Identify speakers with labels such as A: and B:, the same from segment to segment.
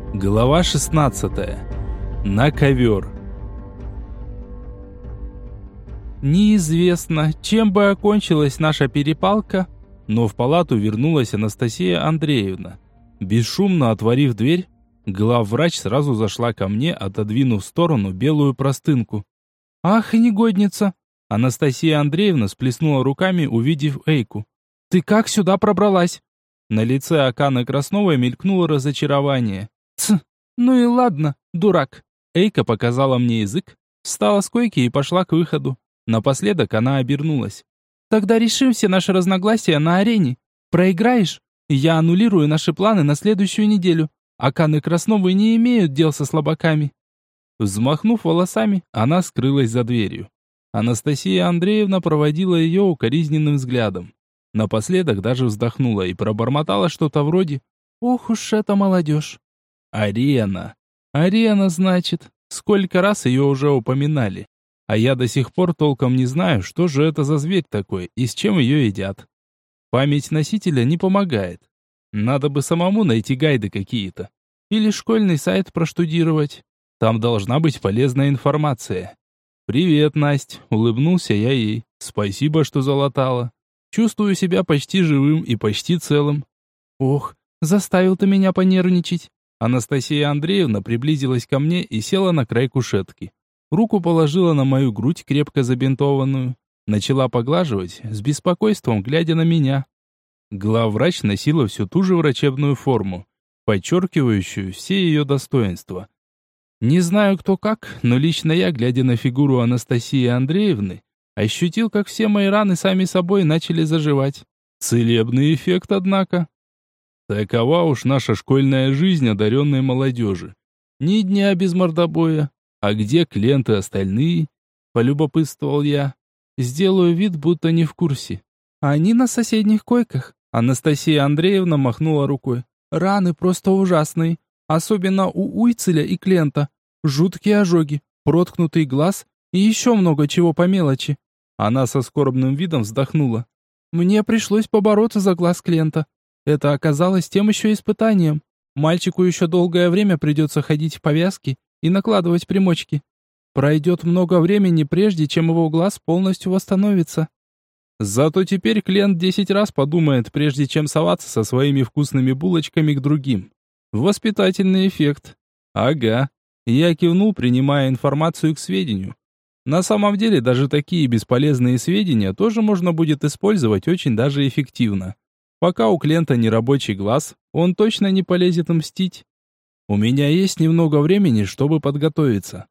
A: Глава 16. На ковер. Неизвестно, чем бы окончилась наша перепалка, но в палату вернулась Анастасия Андреевна. Бесшумно отворив дверь, главврач сразу зашла ко мне, отодвинув в сторону белую простынку. «Ах, негодница!» Анастасия Андреевна сплеснула руками, увидев Эйку. «Ты как сюда пробралась?» На лице Оканы Красновой мелькнуло разочарование. Ну и ладно, дурак. Эйка показала мне язык, встала с койки и пошла к выходу. Напоследок она обернулась. Тогда решим все наши разногласия на арене. Проиграешь? Я аннулирую наши планы на следующую неделю. Оканы Красновой не имеют дел со слабаками. Взмахнув волосами, она скрылась за дверью. Анастасия Андреевна проводила ее укоризненным взглядом. Напоследок даже вздохнула и пробормотала что-то вроде «Ох уж эта молодежь». Арена. Арена, значит. Сколько раз ее уже упоминали. А я до сих пор толком не знаю, что же это за зверь такой и с чем ее едят. Память носителя не помогает. Надо бы самому найти гайды какие-то. Или школьный сайт проштудировать. Там должна быть полезная информация. «Привет, Насть», — улыбнулся я ей. «Спасибо, что залатала. Чувствую себя почти живым и почти целым». «Ох, заставил ты меня понервничать». Анастасия Андреевна приблизилась ко мне и села на край кушетки. Руку положила на мою грудь, крепко забинтованную. Начала поглаживать, с беспокойством глядя на меня. Главврач носила всю ту же врачебную форму, подчеркивающую все ее достоинства. Не знаю кто как, но лично я, глядя на фигуру Анастасии Андреевны, ощутил, как все мои раны сами собой начали заживать. Целебный эффект, однако. Такова уж наша школьная жизнь одаренной молодежи. Ни дня без мордобоя. А где кленты остальные? Полюбопытствовал я. Сделаю вид, будто не в курсе. Они на соседних койках. Анастасия Андреевна махнула рукой. Раны просто ужасные. Особенно у Уйцеля и Клента. Жуткие ожоги, проткнутый глаз и еще много чего по мелочи. Она со скорбным видом вздохнула. Мне пришлось побороться за глаз Клента. Это оказалось тем еще испытанием. Мальчику еще долгое время придется ходить в повязки и накладывать примочки. Пройдет много времени, прежде чем его глаз полностью восстановится. Зато теперь Клент 10 раз подумает, прежде чем соваться со своими вкусными булочками к другим. Воспитательный эффект. Ага. Я кивнул, принимая информацию к сведению. На самом деле, даже такие бесполезные сведения тоже можно будет использовать очень даже эффективно. Пока у Клента не рабочий глаз, он точно не полезет мстить. У меня есть немного времени, чтобы подготовиться.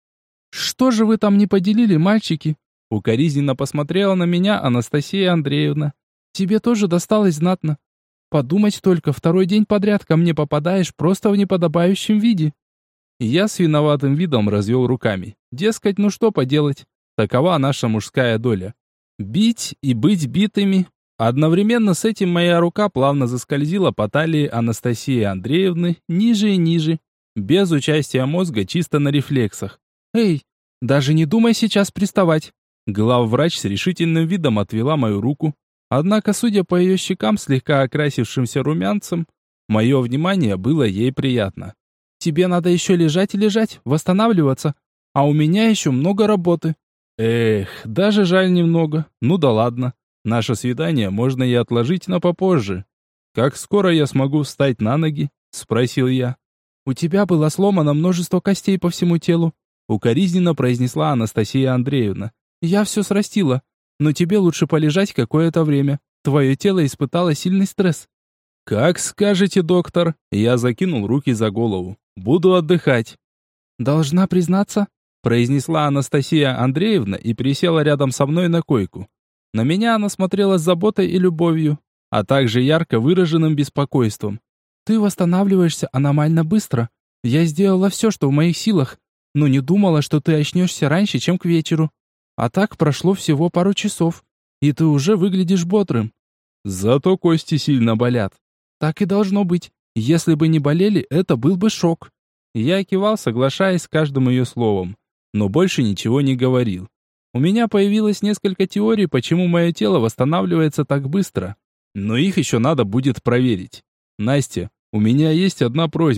A: «Что же вы там не поделили, мальчики?» Укоризненно посмотрела на меня Анастасия Андреевна. «Тебе тоже досталось знатно. Подумать только, второй день подряд ко мне попадаешь просто в неподобающем виде». Я с виноватым видом развел руками. Дескать, ну что поделать, такова наша мужская доля. Бить и быть битыми. Одновременно с этим моя рука плавно заскользила по талии Анастасии Андреевны ниже и ниже, без участия мозга, чисто на рефлексах. «Эй, даже не думай сейчас приставать!» Главврач с решительным видом отвела мою руку. Однако, судя по ее щекам, слегка окрасившимся румянцем, мое внимание было ей приятно. «Тебе надо еще лежать и лежать, восстанавливаться, а у меня еще много работы». Эх, даже жаль немного. Ну да ладно. Наше свидание можно и отложить на попозже. «Как скоро я смогу встать на ноги?» — спросил я. «У тебя было сломано множество костей по всему телу», — укоризненно произнесла Анастасия Андреевна. «Я все срастила, но тебе лучше полежать какое-то время. Твое тело испытало сильный стресс». «Как скажете, доктор». Я закинул руки за голову. «Буду отдыхать». «Должна признаться», — произнесла Анастасия Андреевна и присела рядом со мной на койку. На меня она смотрела с заботой и любовью, а также ярко выраженным беспокойством. «Ты восстанавливаешься аномально быстро. Я сделала все, что в моих силах, но не думала, что ты очнешься раньше, чем к вечеру. А так прошло всего пару часов, и ты уже выглядишь бодрым. Зато кости сильно болят». «Так и должно быть. Если бы не болели, это был бы шок». Я кивал, соглашаясь с каждым ее словом, но больше ничего не говорил. У меня появилось несколько теорий, почему мое тело восстанавливается так быстро. Но их еще надо будет проверить. Настя, у меня есть одна просьба.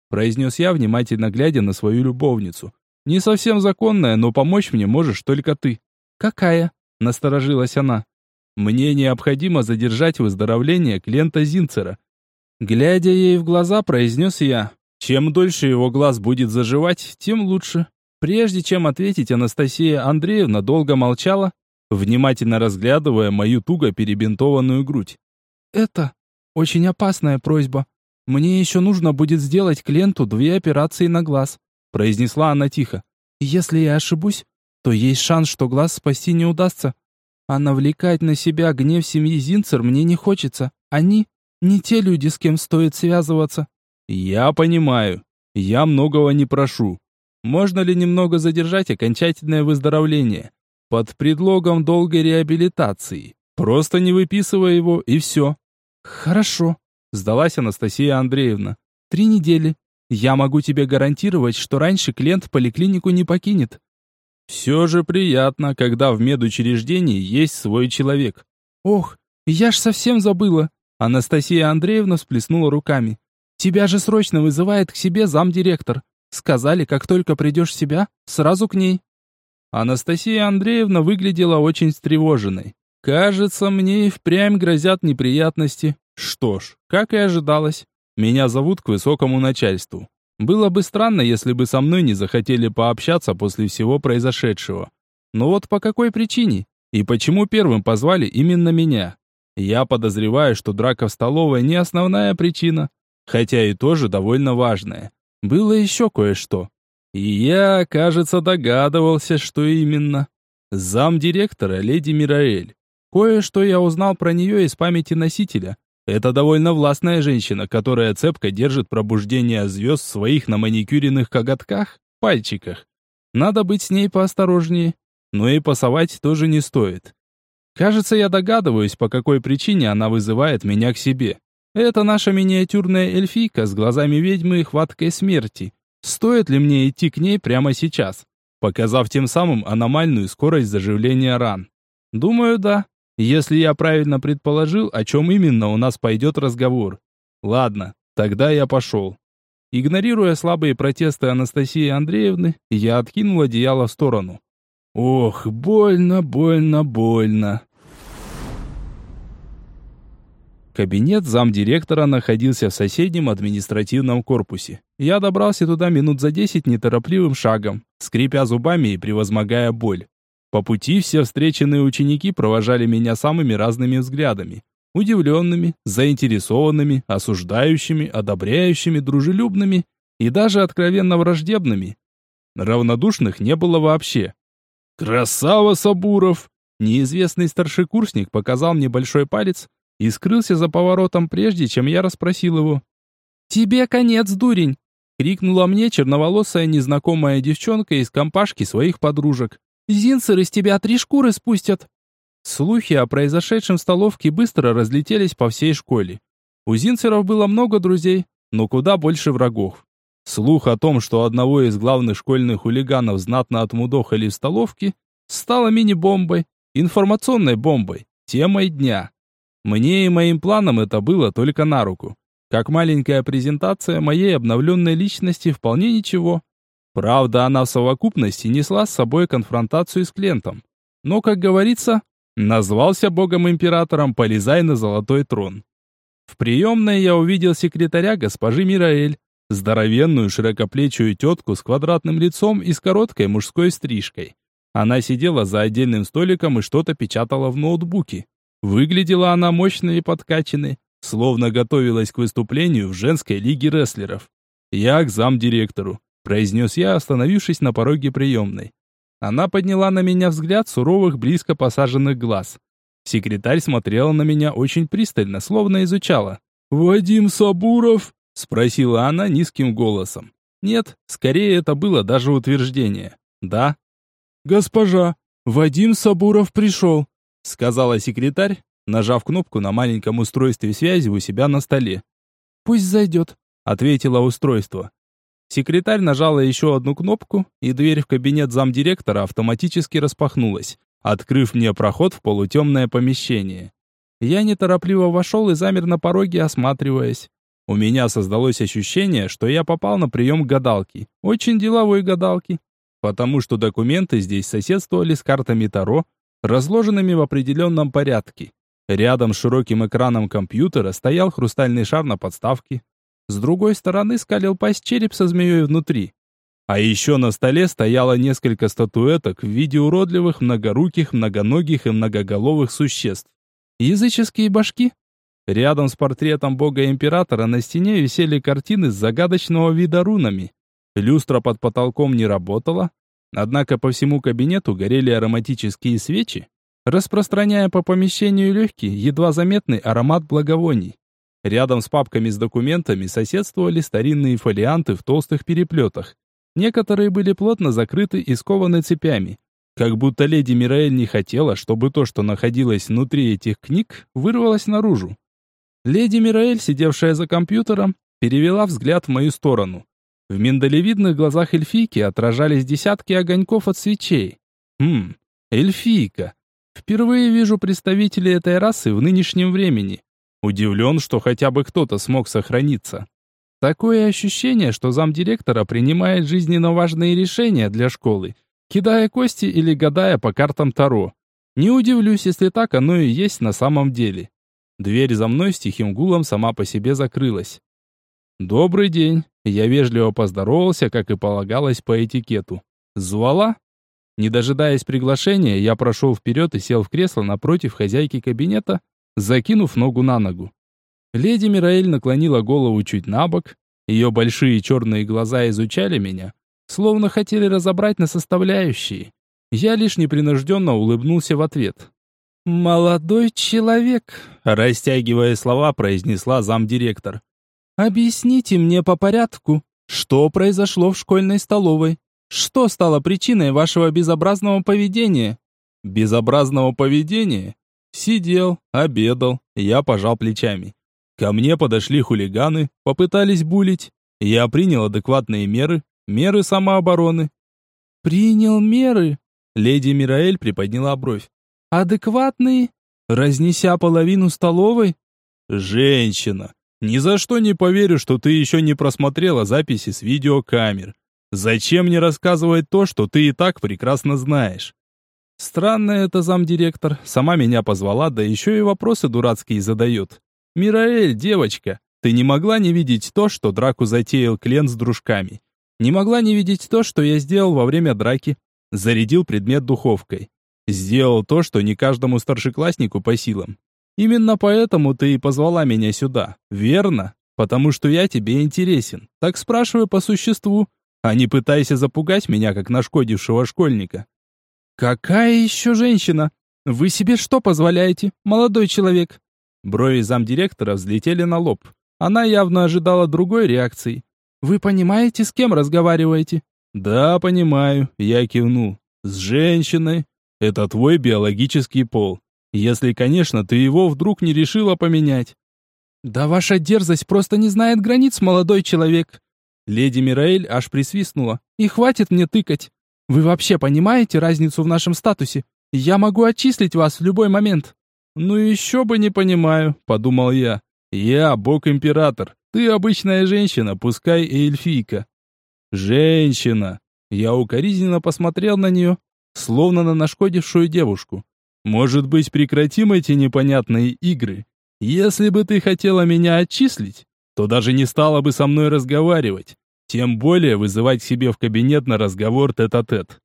A: произнес я, внимательно глядя на свою любовницу. «Не совсем законная, но помочь мне можешь только ты». «Какая?» – насторожилась она. «Мне необходимо задержать выздоровление клиента Зинцера». Глядя ей в глаза, произнес я. «Чем дольше его глаз будет заживать, тем лучше». Прежде чем ответить, Анастасия Андреевна долго молчала, внимательно разглядывая мою туго перебинтованную грудь. «Это очень опасная просьба. Мне еще нужно будет сделать клиенту 2 операции на глаз», произнесла она тихо. «Если я ошибусь, то есть шанс, что глаз спасти не удастся. А навлекать на себя гнев семьи Зинцер мне не хочется. Они не те люди, с кем стоит связываться». «Я понимаю. Я многого не прошу. Можно ли немного задержать окончательное выздоровление? Под предлогом долгой реабилитации. Просто не выписывая его, и все». «Хорошо», — сдалась Анастасия Андреевна. 3 недели. Я могу тебе гарантировать, что раньше клиент поликлинику не покинет». «Все же приятно, когда в медучреждении есть свой человек». «Ох, я ж совсем забыла». Анастасия Андреевна всплеснула руками. «Тебя же срочно вызывает к себе замдиректор. Сказали, как только придешь в себя, сразу к ней». Анастасия Андреевна выглядела очень встревоженной. Кажется, мне и впрямь грозят неприятности. Что ж, как и ожидалось, меня зовут к высокому начальству. Было бы странно, если бы со мной не захотели пообщаться после всего произошедшего. Но вот по какой причине? И почему первым позвали именно меня? Я подозреваю, что драка в столовой не основная причина, хотя и тоже довольно важная. Было еще кое-что. И я, кажется, догадывался, что именно. Замдиректора леди Мираэль. Кое-что я узнал про нее из памяти носителя. Это довольно властная женщина, которая цепко держит пробуждение звезд в своих наманикюренных коготках, пальчиках. Надо быть с ней поосторожнее, но и пасовать тоже не стоит. Кажется, я догадываюсь, по какой причине она вызывает меня к себе. Это наша миниатюрная эльфийка с глазами ведьмы и хваткой смерти. Стоит ли мне идти к ней прямо сейчас, показав тем самым аномальную скорость заживления ран? Думаю, да. Если я правильно предположил, о чем именно у нас пойдет разговор. Ладно, тогда я пошел. Игнорируя слабые протесты Анастасии Андреевны, я откинул одеяло в сторону. Ох, больно, больно, больно. Кабинет замдиректора находился в соседнем административном корпусе. Я добрался туда минут за 10 неторопливым шагом, скрипя зубами и превозмогая боль. По пути все встреченные ученики провожали меня самыми разными взглядами. Удивленными, заинтересованными, осуждающими, одобряющими, дружелюбными и даже откровенно враждебными. Равнодушных не было вообще. «Красава, Сабуров!» Неизвестный старшекурсник показал мне большой палец и скрылся за поворотом, прежде чем я расспросил его. «Тебе конец, дурень!» — крикнула мне черноволосая незнакомая девчонка из компашки своих подружек. «Зинцер из тебя 3 шкуры спустят!» Слухи о произошедшем в столовке быстро разлетелись по всей школе. У Зинцеров было много друзей, но куда больше врагов. Слух о том, что одного из главных школьных хулиганов знатно отмудохали в столовке, стало мини-бомбой, информационной бомбой, темой дня. Мне и моим планам это было только на руку. Как маленькая презентация моей обновленной личности вполне ничего. Правда, она в совокупности несла с собой конфронтацию с клиентом. Но, как говорится, назвался богом-императором, полезай на золотой трон. В приемной я увидел секретаря госпожи Мираэль, здоровенную широкоплечую тетку с квадратным лицом и с короткой мужской стрижкой. Она сидела за отдельным столиком и что-то печатала в ноутбуке. Выглядела она мощной и подкачанной, словно готовилась к выступлению в женской лиге рестлеров. «Я к замдиректору», — произнес я, остановившись на пороге приемной. Она подняла на меня взгляд суровых, близко посаженных глаз. Секретарь смотрела на меня очень пристально, словно изучала. «Вадим Сабуров?» — спросила она низким голосом. Нет, скорее это было даже утверждение. «Да». «Госпожа, Вадим Сабуров пришел», — сказала секретарь, нажав кнопку на маленьком устройстве связи у себя на столе. «Пусть зайдет», — ответило устройство. Секретарь нажала еще одну кнопку, и дверь в кабинет замдиректора автоматически распахнулась, открыв мне проход в полутемное помещение. Я неторопливо вошел и замер на пороге, осматриваясь. У меня создалось ощущение, что я попал на прием к гадалке, очень деловой гадалке, потому что документы здесь соседствовали с картами Таро, разложенными в определенном порядке. Рядом с широким экраном компьютера стоял хрустальный шар на подставке. С другой стороны скалил пасть череп со змеей внутри. А еще на столе стояло несколько статуэток в виде уродливых, многоруких, многоногих и многоголовых существ. Языческие башки. Рядом с портретом бога-императора на стене висели картины с загадочного вида рунами. Люстра под потолком не работала, однако по всему кабинету горели ароматические свечи, распространяя по помещению легкий, едва заметный аромат благовоний. Рядом с папками с документами соседствовали старинные фолианты в толстых переплетах. Некоторые были плотно закрыты и скованы цепями, как будто леди Мираэль не хотела, чтобы то, что находилось внутри этих книг, вырвалось наружу. Леди Мираэль, сидевшая за компьютером, перевела взгляд в мою сторону. В миндалевидных глазах эльфийки отражались десятки огоньков от свечей. Эльфийка. Впервые вижу представителей этой расы в нынешнем времени. Удивлен, что хотя бы кто-то смог сохраниться. Такое ощущение, что замдиректора принимает жизненно важные решения для школы, кидая кости или гадая по картам Таро. Не удивлюсь, если так оно и есть на самом деле. Дверь за мной с тихим гулом сама по себе закрылась. «Добрый день!» Я вежливо поздоровался, как и полагалось по этикету. «Звала?» Не дожидаясь приглашения, я прошел вперед и сел в кресло напротив хозяйки кабинета, закинув ногу на ногу. Леди Мираэль наклонила голову чуть набок, ее большие черные глаза изучали меня, словно хотели разобрать на составляющие. Я лишь непринужденно улыбнулся в ответ. «Молодой человек», растягивая слова, произнесла замдиректор. «Объясните мне по порядку, что произошло в школьной столовой? Что стало причиной вашего безобразного поведения?» «Безобразного поведения?» Сидел, обедал, я пожал плечами. Ко мне подошли хулиганы, попытались булить. Я принял адекватные меры, меры самообороны. «Принял меры?» Леди Мираэль приподняла бровь. «Адекватные? Разнеся половину столовой?» «Женщина, ни за что не поверю, что ты еще не просмотрела записи с видеокамер. Зачем мне рассказывать то, что ты и так прекрасно знаешь?» Странная это замдиректор, сама меня позвала, да еще и вопросы дурацкие задает. «Мираэль, девочка, ты не могла не видеть то, что драку затеял Клен с дружками? Не могла не видеть то, что я сделал во время драки? Зарядил предмет духовкой. Сделал то, что не каждому старшекласснику по силам. Именно поэтому ты и позвала меня сюда, верно? Потому что я тебе интересен. Так спрашивай по существу, а не пытайся запугать меня, как нашкодившего школьника». «Какая еще женщина? Вы себе что позволяете, молодой человек?» Брови замдиректора взлетели на лоб. Она явно ожидала другой реакции. «Вы понимаете, с кем разговариваете?» «Да, понимаю», я кивнул. «С женщиной. Это твой биологический пол. Если, конечно, ты его вдруг не решила поменять». «Да ваша дерзость просто не знает границ, молодой человек». Леди Мираэль аж присвистнула. «И хватит мне тыкать. Вы вообще понимаете разницу в нашем статусе? Я могу отчислить вас в любой момент». «Ну еще бы не понимаю», — подумал я. «Я бог-император, ты обычная женщина, пускай и эльфийка». «Женщина!» Я укоризненно посмотрел на нее, словно на нашкодившую девушку. «Может быть, прекратим эти непонятные игры? Если бы ты хотела меня отчислить, то даже не стала бы со мной разговаривать. Тем более вызывать к себе в кабинет на разговор тет-а-тет».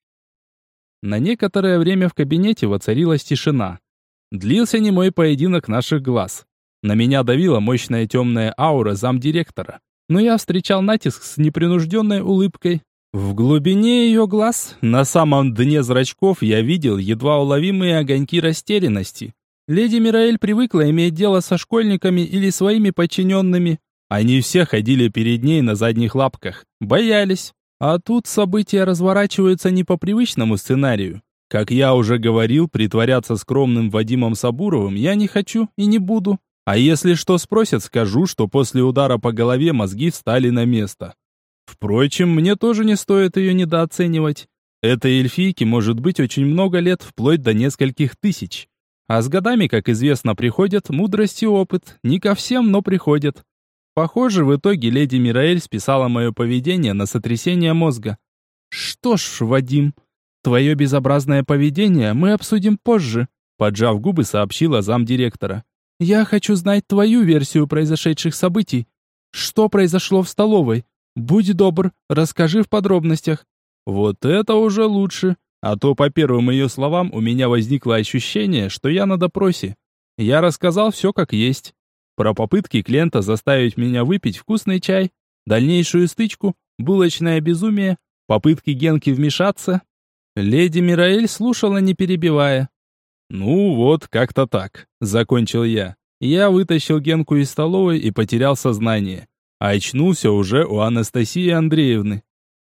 A: На некоторое время в кабинете воцарилась тишина. Длился немой поединок наших глаз. На меня давила мощная темная аура замдиректора, но я встречал натиск с непринужденной улыбкой. В глубине ее глаз, на самом дне зрачков, я видел едва уловимые огоньки растерянности. Леди Мираэль привыкла иметь дело со школьниками или своими подчиненными. Они все ходили перед ней на задних лапках, боялись. А тут события разворачиваются не по привычному сценарию. Как я уже говорил, притворяться скромным Вадимом Сабуровым я не хочу и не буду. А если что спросят, скажу, что после удара по голове мозги встали на место. Впрочем, мне тоже не стоит ее недооценивать. Этой эльфийке может быть очень много лет, вплоть до нескольких тысяч. А с годами, как известно, приходят мудрость и опыт. Не ко всем, но приходят. Похоже, в итоге леди Мираэль списала мое поведение на сотрясение мозга. Что ж, Вадим, твое безобразное поведение мы обсудим позже, поджав губы, сообщила замдиректора. Я хочу знать твою версию произошедших событий. Что произошло в столовой? Будь добр, расскажи в подробностях. Вот это уже лучше. А то по первым ее словам у меня возникло ощущение, что я на допросе. Я рассказал все как есть. Про попытки клиента заставить меня выпить вкусный чай, дальнейшую стычку, булочное безумие, попытки Генки вмешаться. Леди Мираэль слушала, не перебивая. «Ну вот, как-то так», — закончил я. Я вытащил Генку из столовой и потерял сознание. А очнулся уже у Анастасии Андреевны.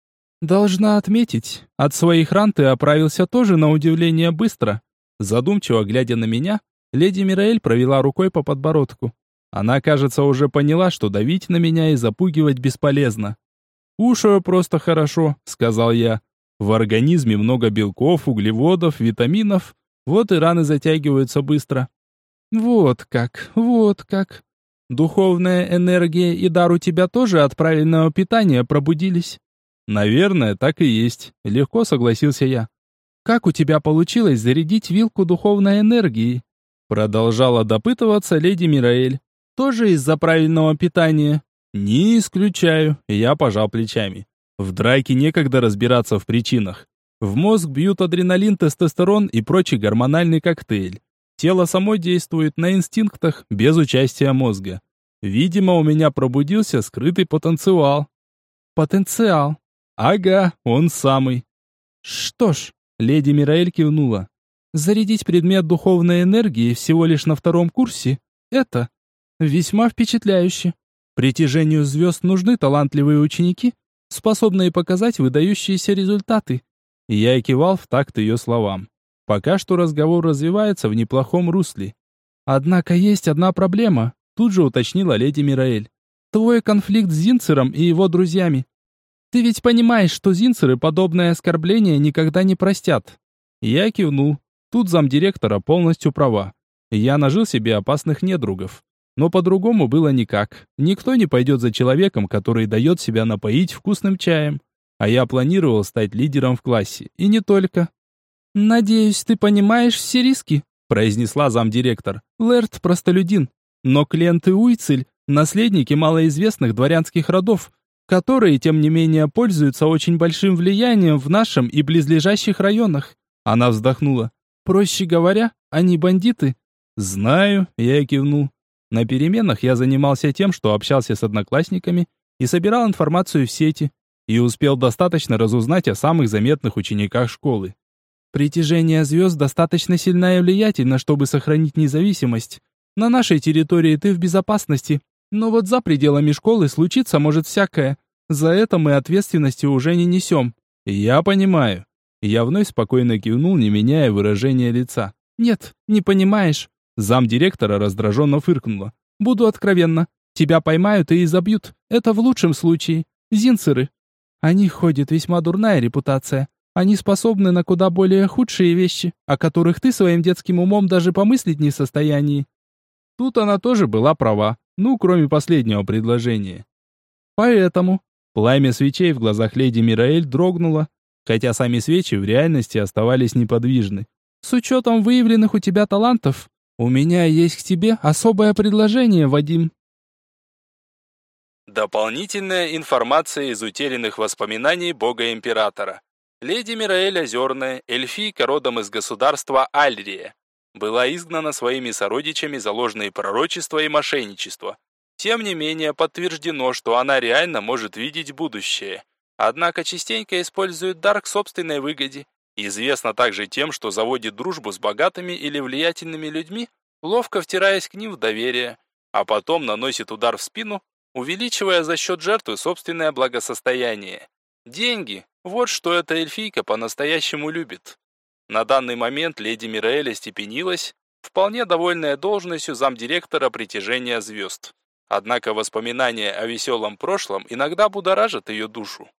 A: «Должна отметить, от своих ран ты оправился тоже на удивление быстро». Задумчиво глядя на меня, леди Мираэль провела рукой по подбородку. Она, кажется, уже поняла, что давить на меня и запугивать бесполезно. «Кушаю просто хорошо», — сказал я. «В организме много белков, углеводов, витаминов. Вот и раны затягиваются быстро». «Вот как, вот как. Духовная энергия и дар у тебя тоже от правильного питания пробудились?» «Наверное, так и есть», — легко согласился я. «Как у тебя получилось зарядить вилку духовной энергией?» Продолжала допытываться леди Мираэль. «Тоже из-за правильного питания?» «Не исключаю», — я пожал плечами. «В драке некогда разбираться в причинах. В мозг бьют адреналин, тестостерон и прочий гормональный коктейль. Тело само действует на инстинктах, без участия мозга. Видимо, у меня пробудился скрытый потенциал». «Потенциал?» «Ага, он самый». «Что ж», — леди Мираэль кивнула. «Зарядить предмет духовной энергии всего лишь на 2-м курсе — это весьма впечатляюще. Притяжению звезд нужны талантливые ученики, способные показать выдающиеся результаты». Я кивал в такт ее словам. Пока что разговор развивается в неплохом русле. «Однако есть одна проблема», — тут же уточнила леди Мираэль. «Твой конфликт с Зинцером и его друзьями. Ты ведь понимаешь, что Зинцеры подобное оскорбление никогда не простят». Я кивнул. Тут замдиректора полностью права. Я нажил себе опасных недругов. Но по-другому было никак. Никто не пойдет за человеком, который дает себя напоить вкусным чаем. А я планировал стать лидером в классе. И не только. «Надеюсь, ты понимаешь все риски», — произнесла замдиректор. «Лэрд простолюдин. Но Клент и Уйцель — наследники малоизвестных дворянских родов, которые, тем не менее, пользуются очень большим влиянием в нашем и близлежащих районах». Она вздохнула. «Проще говоря, они бандиты». «Знаю», — я кивнул. На переменах я занимался тем, что общался с одноклассниками и собирал информацию в сети, и успел достаточно разузнать о самых заметных учениках школы. Притяжение звезд достаточно сильно и влиятельно, чтобы сохранить независимость. На нашей территории ты в безопасности, но вот за пределами школы случиться может всякое. За это мы ответственности уже не несем». «Я понимаю». Я вновь спокойно кивнул, не меняя выражения лица. «Нет, не понимаешь». Замдиректора раздраженно фыркнула. «Буду откровенна. Тебя поймают и изобьют. Это в лучшем случае. Зинцеры. О них ходит весьма дурная репутация. Они способны на куда более худшие вещи, о которых ты своим детским умом даже помыслить не в состоянии». Тут она тоже была права, кроме последнего предложения. Поэтому пламя свечей в глазах леди Мираэль дрогнуло, хотя сами свечи в реальности оставались неподвижны. «С учетом выявленных у тебя талантов, у меня есть к тебе особое предложение, Вадим».
B: Дополнительная информация из утерянных воспоминаний бога-императора. Леди Мираэль Озерная, эльфийка родом из государства Альрия, была изгнана своими сородичами за ложные пророчества и мошенничество. Тем не менее, подтверждено, что она реально может видеть будущее. Однако частенько использует дар к собственной выгоде. Известна также тем, что заводит дружбу с богатыми или влиятельными людьми, ловко втираясь к ним в доверие, а потом наносит удар в спину, увеличивая за счет жертвы собственное благосостояние. Деньги – вот что эта эльфийка по-настоящему любит. На данный момент леди Мираэль остепенилась, вполне довольная должностью замдиректора притяжения звезд. Однако воспоминания о веселом прошлом иногда будоражат ее душу.